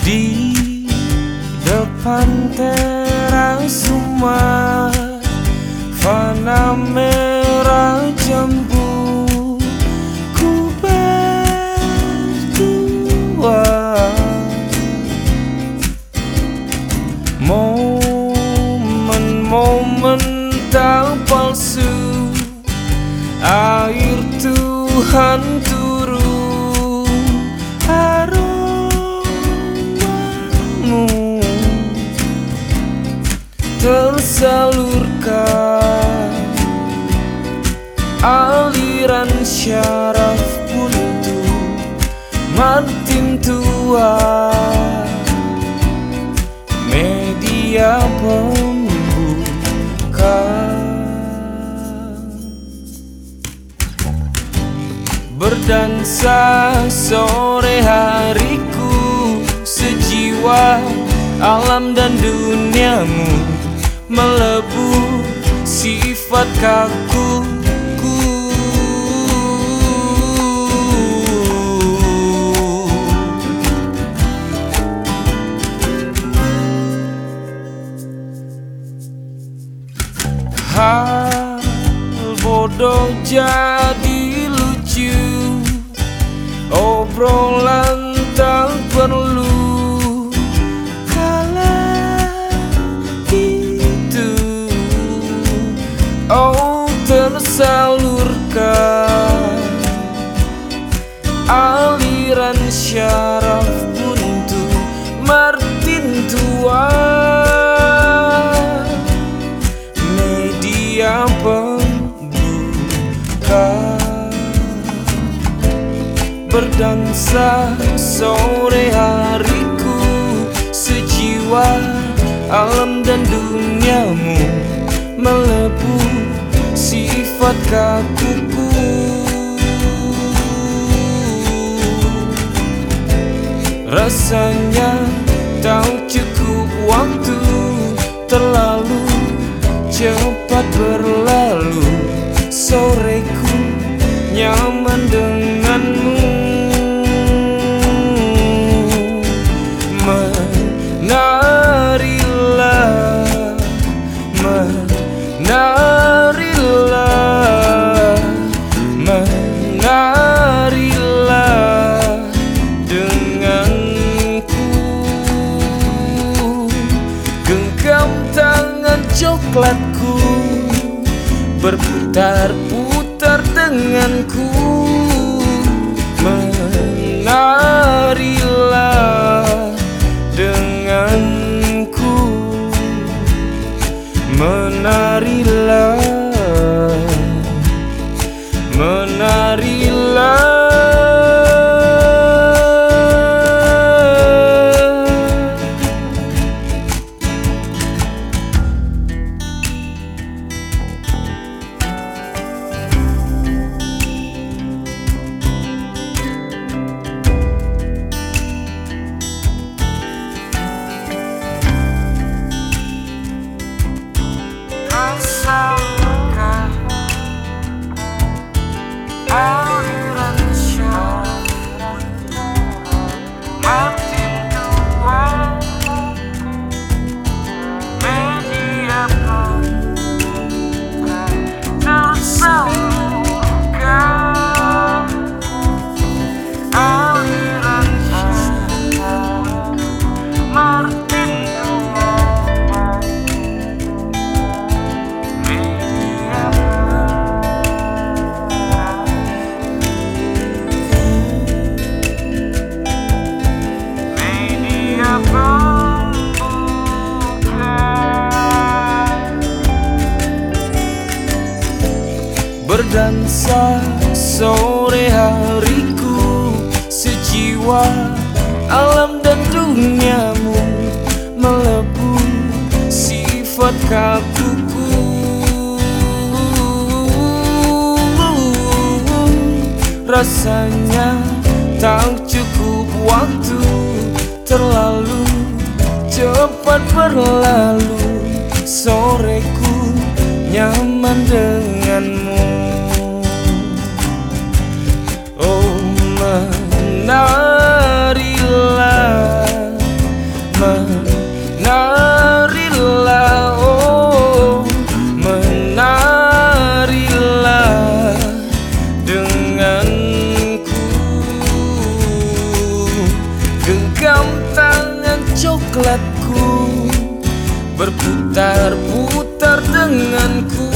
Di depan teras rumah, fana merah jambu, ku berdua. Momen-momen tak palsu, air Tuhan turun, aromamu tersalurkan, aliran syaraf buntu Martin tua, media pembuka. Berdansa sore hariku, sejiwa alam dan duniamu, melebur sifat kakuku. Hal bodoh jadi lucu, obrolan tak perlu kala itu. Oh, tersalurkan aliran syaraf buntu Martin tua, media pembuka. Berdansa sore hariku, sejiwa alam dan duniamu, melebur sifat kakuku. Rasanya tak cukup waktu, terlalu cepat berlalu. Soreku nyaman denganmu, menarilah, menarilah, menarilah denganku. Genggam tangan coklatku, berputar-putar denganku, menarilah denganku, menarilah, menarilah. Tersalurkan aliran syaraf Martin tua, media pembuka. Tersalurkan aliran syaraf Martin tua, berdansa sore hariku, sejiwa alam dan duniamu, melebur sifat kakuku. Rasanya tak cukup waktu, terlalu cepat berlalu. Soreku nyaman denganmu, oh menarilah, berputar-putar denganku.